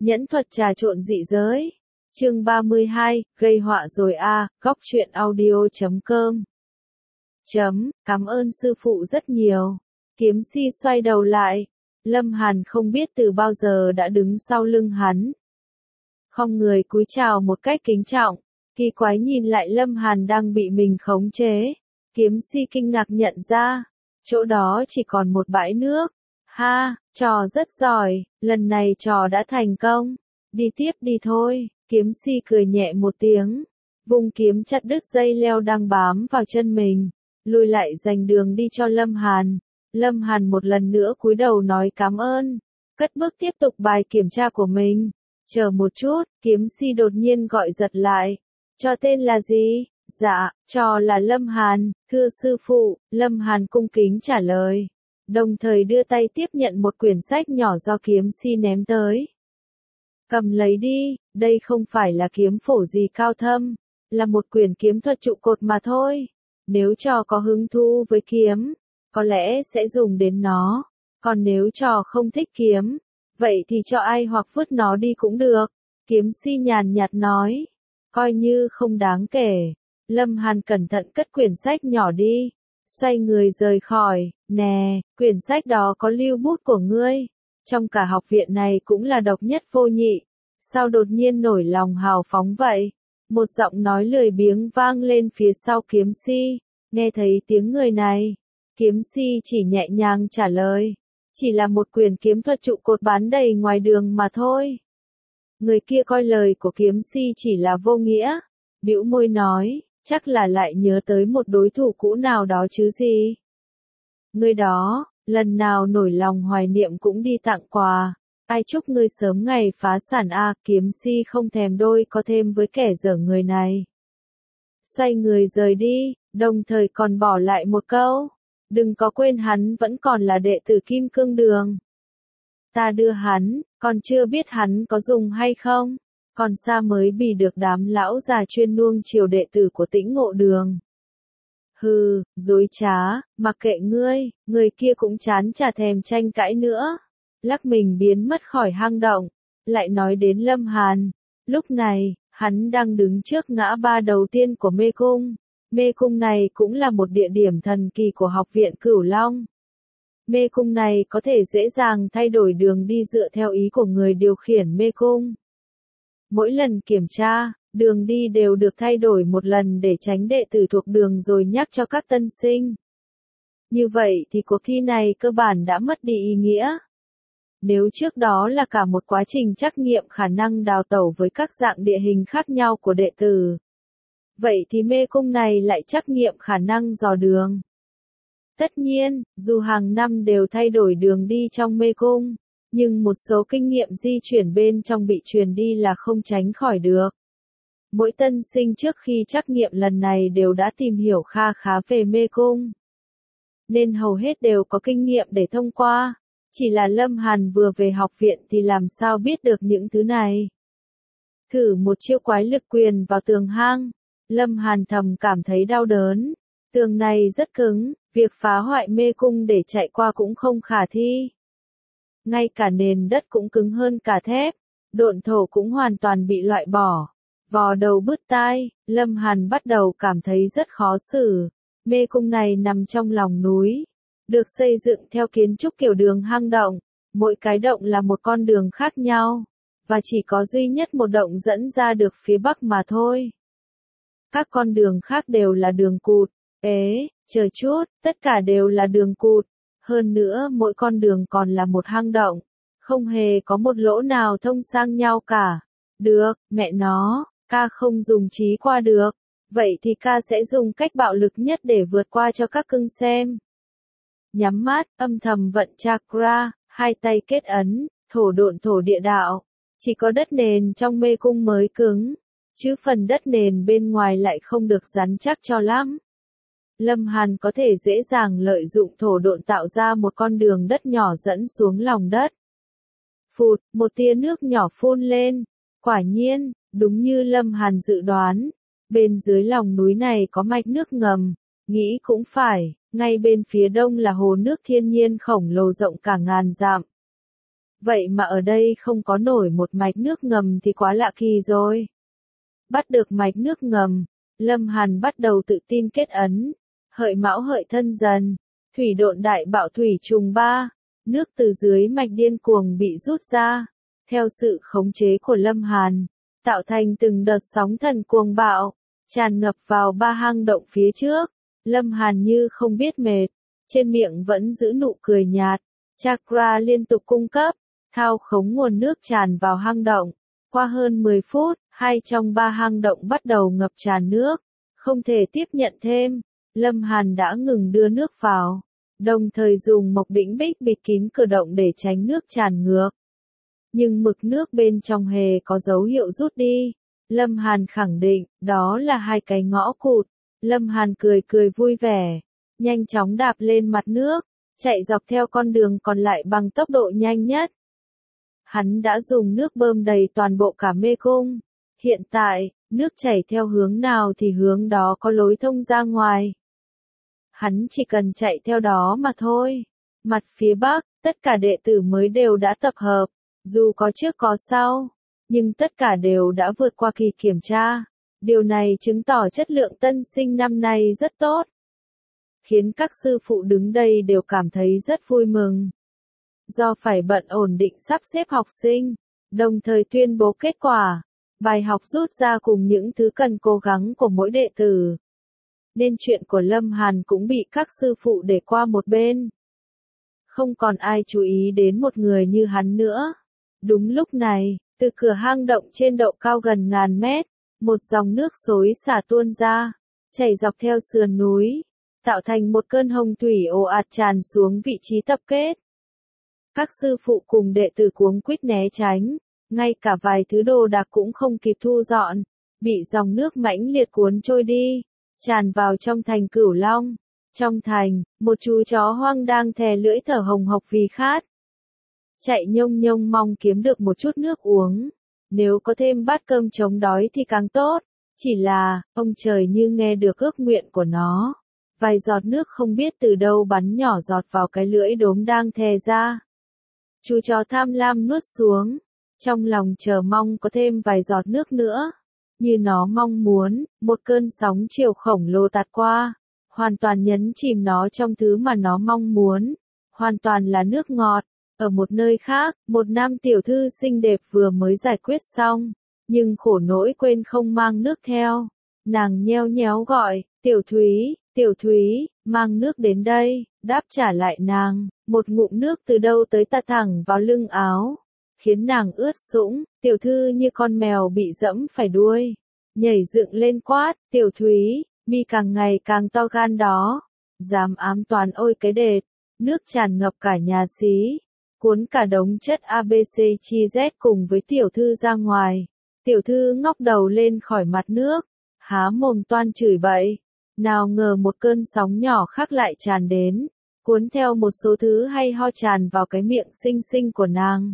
Nhẫn thuật trà trộn dị giới. Chương 32, gây họa rồi a, góc truyện audio.com. Cảm ơn sư phụ rất nhiều. Kiếm si xoay đầu lại. Lâm Hàn không biết từ bao giờ đã đứng sau lưng hắn. Không người cúi chào một cách kính trọng. Kỳ quái nhìn lại Lâm Hàn đang bị mình khống chế. Kiếm si kinh ngạc nhận ra. Chỗ đó chỉ còn một bãi nước. Ha, trò rất giỏi, lần này trò đã thành công. Đi tiếp đi thôi, kiếm si cười nhẹ một tiếng. Vung kiếm chặt đứt dây leo đang bám vào chân mình. Lùi lại dành đường đi cho Lâm Hàn. Lâm Hàn một lần nữa cúi đầu nói cảm ơn. Cất bước tiếp tục bài kiểm tra của mình. Chờ một chút, kiếm si đột nhiên gọi giật lại. Trò tên là gì? Dạ, trò là Lâm Hàn, thưa sư phụ. Lâm Hàn cung kính trả lời. Đồng thời đưa tay tiếp nhận một quyển sách nhỏ do kiếm si ném tới. Cầm lấy đi, đây không phải là kiếm phổ gì cao thâm, là một quyển kiếm thuật trụ cột mà thôi. Nếu trò có hứng thú với kiếm, có lẽ sẽ dùng đến nó. Còn nếu trò không thích kiếm, vậy thì cho ai hoặc vứt nó đi cũng được. Kiếm si nhàn nhạt nói, coi như không đáng kể. Lâm Hàn cẩn thận cất quyển sách nhỏ đi. Xoay người rời khỏi, nè, quyển sách đó có lưu bút của ngươi. Trong cả học viện này cũng là độc nhất vô nhị. Sao đột nhiên nổi lòng hào phóng vậy? Một giọng nói lười biếng vang lên phía sau kiếm si. Nghe thấy tiếng người này, kiếm si chỉ nhẹ nhàng trả lời. Chỉ là một quyển kiếm thuật trụ cột bán đầy ngoài đường mà thôi. Người kia coi lời của kiếm si chỉ là vô nghĩa. Bĩu môi nói. Chắc là lại nhớ tới một đối thủ cũ nào đó chứ gì. Người đó, lần nào nổi lòng hoài niệm cũng đi tặng quà. Ai chúc ngươi sớm ngày phá sản a, kiếm si không thèm đôi có thêm với kẻ dở người này. Xoay người rời đi, đồng thời còn bỏ lại một câu. Đừng có quên hắn vẫn còn là đệ tử Kim Cương Đường. Ta đưa hắn, còn chưa biết hắn có dùng hay không. Còn xa mới bị được đám lão già chuyên nuông chiều đệ tử của Tĩnh Ngộ Đường. Hừ, dối trá, mặc kệ ngươi, người kia cũng chán chả thèm tranh cãi nữa. Lắc mình biến mất khỏi hang động, lại nói đến Lâm Hàn. Lúc này, hắn đang đứng trước ngã ba đầu tiên của mê cung. Mê cung này cũng là một địa điểm thần kỳ của học viện Cửu Long. Mê cung này có thể dễ dàng thay đổi đường đi dựa theo ý của người điều khiển mê cung. Mỗi lần kiểm tra, đường đi đều được thay đổi một lần để tránh đệ tử thuộc đường rồi nhắc cho các tân sinh. Như vậy thì cuộc thi này cơ bản đã mất đi ý nghĩa. Nếu trước đó là cả một quá trình trắc nghiệm khả năng đào tẩu với các dạng địa hình khác nhau của đệ tử, vậy thì mê cung này lại trắc nghiệm khả năng dò đường. Tất nhiên, dù hàng năm đều thay đổi đường đi trong mê cung, nhưng một số kinh nghiệm di chuyển bên trong bị truyền đi là không tránh khỏi được. Mỗi tân sinh trước khi trắc nghiệm lần này đều đã tìm hiểu kha khá về mê cung, nên hầu hết đều có kinh nghiệm để thông qua. Chỉ là Lâm Hàn vừa về học viện thì làm sao biết được những thứ này. Thử một chiêu quái lực quyền vào tường hang, Lâm Hàn thầm cảm thấy đau đớn. Tường này rất cứng, việc phá hoại mê cung để chạy qua cũng không khả thi. Ngay cả nền đất cũng cứng hơn cả thép, độn thổ cũng hoàn toàn bị loại bỏ. Vò đầu bứt tai, Lâm Hàn bắt đầu cảm thấy rất khó xử. Mê cung này nằm trong lòng núi, được xây dựng theo kiến trúc kiểu đường hang động. Mỗi cái động là một con đường khác nhau, và chỉ có duy nhất một động dẫn ra được phía bắc mà thôi. Các con đường khác đều là đường cụt. Chờ chút, tất cả đều là đường cụt. Hơn nữa mỗi con đường còn là một hang động, không hề có một lỗ nào thông sang nhau cả. Được, mẹ nó, ca không dùng trí qua được. Vậy thì ca sẽ dùng cách bạo lực nhất để vượt qua cho các cưng xem. Nhắm mắt, âm thầm vận chakra, hai tay kết ấn, thổ độn thổ địa đạo. Chỉ có đất nền trong mê cung mới cứng, chứ phần đất nền bên ngoài lại không được rắn chắc cho lắm. Lâm Hàn có thể dễ dàng lợi dụng thổ độn tạo ra một con đường đất nhỏ dẫn xuống lòng đất. Phụt, một tia nước nhỏ phun lên. Quả nhiên, đúng như Lâm Hàn dự đoán, bên dưới lòng núi này có mạch nước ngầm. Nghĩ cũng phải, ngay bên phía đông là hồ nước thiên nhiên khổng lồ rộng cả ngàn dặm. Vậy mà ở đây không có nổi một mạch nước ngầm thì quá lạ kỳ rồi. Bắt được mạch nước ngầm, Lâm Hàn bắt đầu tự tin kết ấn. Hợi Mão Hợi Thân Dần, thủy độn đại bạo thủy trùng ba, nước từ dưới mạch điên cuồng bị rút ra, theo sự khống chế của Lâm Hàn, tạo thành từng đợt sóng thần cuồng bạo, tràn ngập vào ba hang động phía trước. Lâm Hàn như không biết mệt, trên miệng vẫn giữ nụ cười nhạt, chakra liên tục cung cấp, thao khống nguồn nước tràn vào hang động. Qua hơn 10 phút, hai trong ba hang động bắt đầu ngập tràn nước, không thể tiếp nhận thêm. Lâm Hàn đã ngừng đưa nước vào, đồng thời dùng mộc đĩnh bích bịt kín cửa động để tránh nước tràn ngược. Nhưng mực nước bên trong hề có dấu hiệu rút đi. Lâm Hàn khẳng định, đó là hai cái ngõ cụt. Lâm Hàn cười cười vui vẻ, nhanh chóng đạp lên mặt nước, chạy dọc theo con đường còn lại bằng tốc độ nhanh nhất. Hắn đã dùng nước bơm đầy toàn bộ cả mê cung. Hiện tại, nước chảy theo hướng nào thì hướng đó có lối thông ra ngoài. Hắn chỉ cần chạy theo đó mà thôi. Mặt phía bắc, tất cả đệ tử mới đều đã tập hợp, dù có trước có sau, nhưng tất cả đều đã vượt qua kỳ kiểm tra. Điều này chứng tỏ chất lượng tân sinh năm nay rất tốt, khiến các sư phụ đứng đây đều cảm thấy rất vui mừng. Do phải bận ổn định sắp xếp học sinh, đồng thời tuyên bố kết quả, bài học rút ra cùng những thứ cần cố gắng của mỗi đệ tử, nên chuyện của Lâm Hàn cũng bị các sư phụ để qua một bên. Không còn ai chú ý đến một người như hắn nữa. Đúng lúc này, từ cửa hang động trên độ cao gần ngàn mét, một dòng nước xối xả tuôn ra, chảy dọc theo sườn núi, tạo thành một cơn hồng thủy ồ ạt tràn xuống vị trí tập kết. Các sư phụ cùng đệ tử cuống quýt né tránh, ngay cả vài thứ đồ đạc cũng không kịp thu dọn, bị dòng nước mãnh liệt cuốn trôi đi, tràn vào trong thành Cửu Long. Trong thành, một chú chó hoang đang thè lưỡi thở hồng hộc vì khát. Chạy nhông nhông mong kiếm được một chút nước uống. Nếu có thêm bát cơm chống đói thì càng tốt. Chỉ là, ông trời như nghe được ước nguyện của nó. Vài giọt nước không biết từ đâu bắn nhỏ giọt vào cái lưỡi đốm đang thè ra. Chú chó tham lam nuốt xuống, trong lòng chờ mong có thêm vài giọt nước nữa. Như nó mong muốn, một cơn sóng chiều khổng lồ tạt qua, hoàn toàn nhấn chìm nó trong thứ mà nó mong muốn, hoàn toàn là nước ngọt. Ở một nơi khác, một nam tiểu thư xinh đẹp vừa mới giải quyết xong, nhưng khổ nỗi quên không mang nước theo. Nàng nheo nhéo gọi, Tiểu Thúy, mang nước đến đây. Đáp trả lại nàng, một ngụm nước từ đâu tới ta thẳng vào lưng áo, khiến nàng ướt sũng. Tiểu thư như con mèo bị dẫm phải đuôi, nhảy dựng lên quát, Tiểu Thúy, mi càng ngày càng to gan đó, dám ám toán ôi cái đệt. Nước tràn ngập cả nhà xí, cuốn cả đống chất ABC chi Z cùng với tiểu thư ra ngoài. Tiểu thư ngóc đầu lên khỏi mặt nước, há mồm toan chửi bậy. Nào ngờ một cơn sóng nhỏ khác lại tràn đến, cuốn theo một số thứ hay ho tràn vào cái miệng xinh xinh của nàng.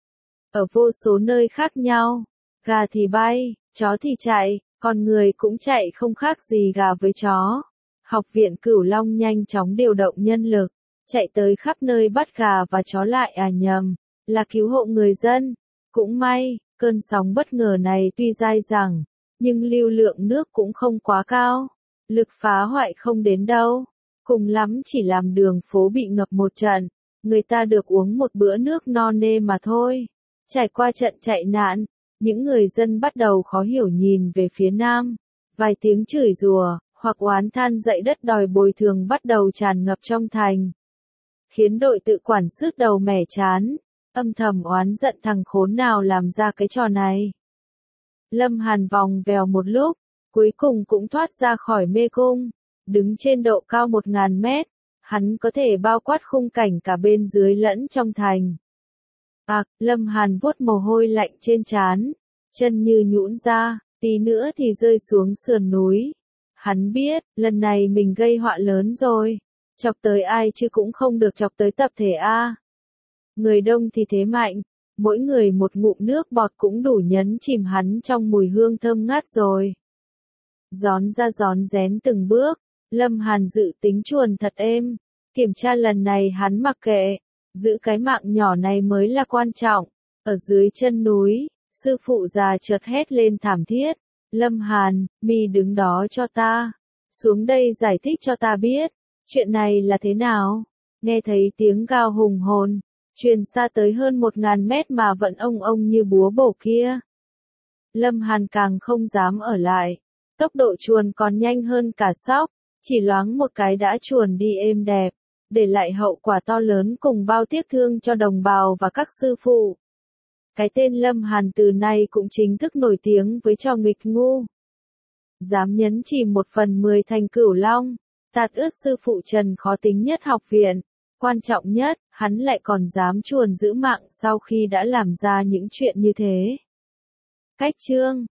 Ở vô số nơi khác nhau, gà thì bay, chó thì chạy, con người cũng chạy không khác gì gà với chó. Học viện Cửu Long nhanh chóng điều động nhân lực, chạy tới khắp nơi bắt gà và chó lại nhầm, là cứu hộ người dân. Cũng may, cơn sóng bất ngờ này tuy dai dẳng, nhưng lưu lượng nước cũng không quá cao, lực phá hoại không đến đâu, cùng lắm chỉ làm đường phố bị ngập một trận, người ta được uống một bữa nước no nê mà thôi. Trải qua trận chạy nạn, những người dân bắt đầu khó hiểu nhìn về phía nam, vài tiếng chửi rủa hoặc oán than dậy đất đòi bồi thường bắt đầu tràn ngập trong thành, khiến đội tự quản sứt đầu mẻ chán, âm thầm oán giận thằng khốn nào làm ra cái trò này. Lâm Hàn vòng vèo một lúc, cuối cùng cũng thoát ra khỏi mê cung, đứng trên độ cao 1000 mét, hắn có thể bao quát khung cảnh cả bên dưới lẫn trong thành. Lâm Hàn vuốt mồ hôi lạnh trên trán, chân như nhũn ra, tí nữa thì rơi xuống sườn núi. Hắn biết, lần này mình gây họa lớn rồi, chọc tới ai chứ cũng không được chọc tới tập thể A. Người đông thì thế mạnh, mỗi người một ngụm nước bọt cũng đủ nhấn chìm hắn trong mùi hương thơm ngát rồi. Rón ra rón rén từng bước, Lâm Hàn dự tính chuồn thật êm, kiểm tra lần này hắn mặc kệ, Giữ cái mạng nhỏ này mới là quan trọng. Ở dưới chân núi, sư phụ già chợt hét lên thảm thiết. Lâm Hàn, mi đứng đó cho ta. Xuống đây giải thích cho ta biết. Chuyện này là thế nào? Nghe thấy tiếng gào hùng hồn, truyền xa tới hơn 1000 mét mà vẫn ông như búa bổ kia. Lâm Hàn càng không dám ở lại. Tốc độ chuồn còn nhanh hơn cả sóc, chỉ loáng một cái đã chuồn đi êm đẹp, để lại hậu quả to lớn cùng bao tiếc thương cho đồng bào và các sư phụ. Cái tên Lâm Hàn từ nay cũng chính thức nổi tiếng với trò nghịch ngu. Dám nhấn chìm 1/10 thành Cửu Long, tạt ướt sư phụ Trần khó tính nhất học viện. Quan trọng nhất, hắn lại còn dám chuồn giữ mạng sau khi đã làm ra những chuyện như thế. Cách chương